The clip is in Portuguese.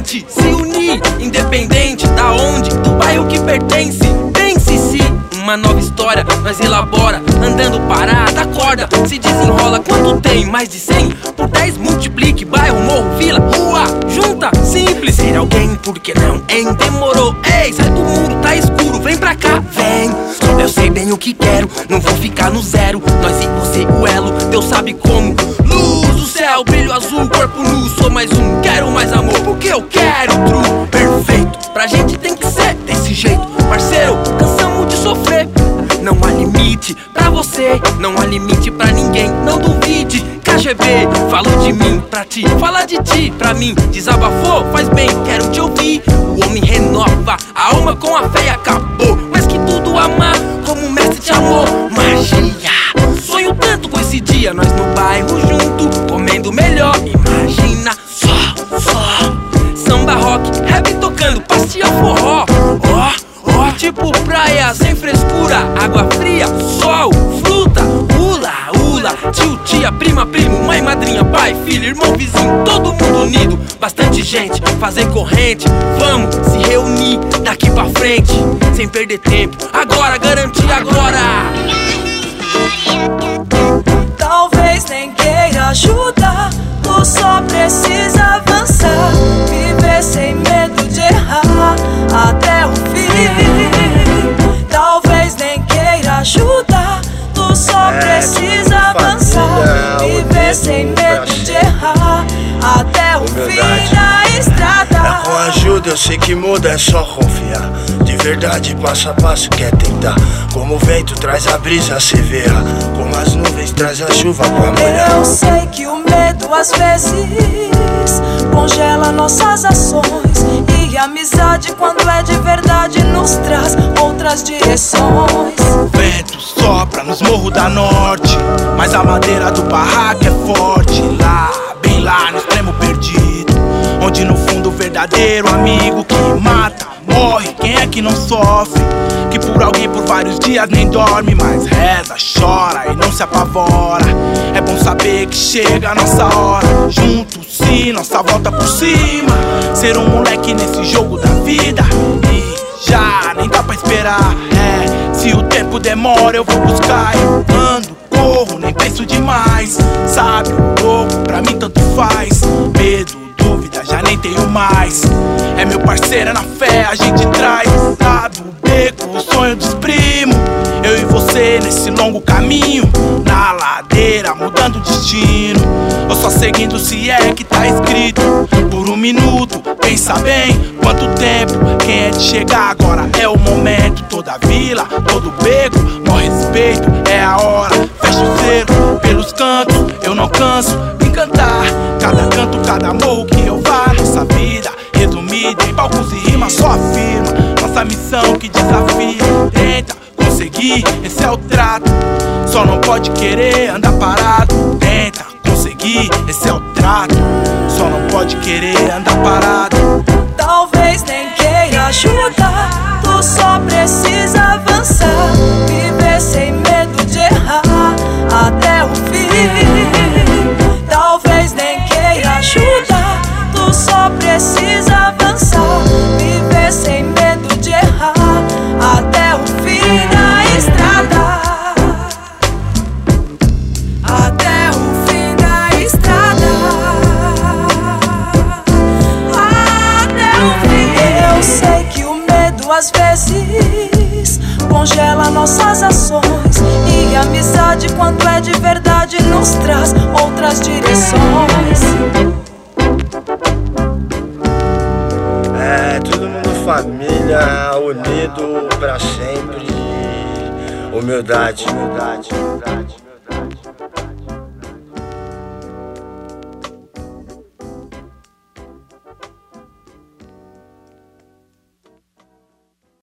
gente se unir, independente da onde, do bairro que pertence. Pense se uma nova história nós elabora, andando parada, acorda, se desenrola. Quanto tem? Mais de 100? Por 10 multiplique, bairro, morro, vila, rua, junta, simples. Ser alguém, por que não, hein? Demorou, ei, sai do muro, tá escuro, vem pra cá, vem. Eu sei bem o que quero, não vou ficar no zero. Nós e você, o elo, Deus sabe como. Luz do céu, brilho azul, corpo nu. Sou mais um, quero mais amor, porque eu quero true. Perfeito, pra gente tem que ser desse jeito. Parceiro, cansamos de sofrer. Não há limite pra você, não há limite pra ninguém, não duvide. KGB, falo de mim pra ti, fala de ti pra mim. Desabafou, faz bem, quero te ouvir. O homem renova a alma com a fé e acabou. Mas que tudo amar como o mestre te amou. Magia, sonho tanto com esse dia. Nós no bairro junto, comendo melhor. Imagina só samba, rock, rap tocando, pastilha, forró. Ó, tipo praia sem frescura, água fria, sol, fruta, ula, tio, tia, prima, primo, mãe, madrinha, pai, filho, irmão, vizinho, todo mundo unido. Bastante gente, fazer corrente. Vamos se reunir daqui pra frente, sem perder tempo. Agora, garantir agora. Talvez nem queira ajudar, tu só precisa avançar. Viver sem medo de errar até o fim. Talvez nem queira ajudar, tu só precisa avançar. Viver sem medo de errar até o fim da estrada. Com ajuda eu sei que muda, é só confiar. De verdade, passo a passo quer tentar. Como o vento traz a brisa, se verra. Como as nuvens traz a chuva pra molhar. Eu sei que o medo às vezes congela nossas ações. E a amizade, quando é de verdade, nos traz outras direções. O vento sopra nos morros da norte, mas a madeira do barraco é forte. Lá, bem lá no extremo perdido, onde no fundo o verdadeiro amigo que mata, morre. Quem é que não sofre? Que por alguém por vários dias nem dorme, mas reza, chora e não se apavora. É bom saber que chega a nossa hora. Juntos sim, nossa volta por cima. Ser um moleque nesse jogo da vida, e já nem dá pra esperar. Se o tempo demora eu vou buscar. Eu ando, corro, nem penso demais. Sabe, o louco pra mim tanto faz. Medo, dúvida, já nem tenho mais. É meu parceiro, é na fé, a gente traz. Sabe, o beco, o sonho dos primos. Eu e você nesse longo caminho, na ladeira, mudando o destino. Ou só seguindo se é que tá escrito. Por um minuto, pensa bem, quanto tempo. Quem é de chegar agora é o momento. Toda vila, todo beco, maior respeito, é a hora. Fecha o cerco pelos cantos, eu não canso de cantar. Cada canto, cada morro que eu vá. Nossa vida resumida em palcos e rimas só afirma nossa missão que desafia. Tenta conseguir, esse é o trato. Só não pode querer andar parado. Tenta conseguir, esse é o trato. Só não pode querer andar parado. Talvez nem queira ajudar, tu só precisa avançar. Viver sem medo de errar até o fim. Talvez nem queira ajudar, tu só precisa avançar. Viver sem medo de errar até o fim da estrada. Até o fim da estrada. Até o fim. Eu sei que o medo às vezes congela nossas ações. E a amizade, quando é de verdade, nos traz outras direções. Todo mundo família, unido pra sempre. Humildade.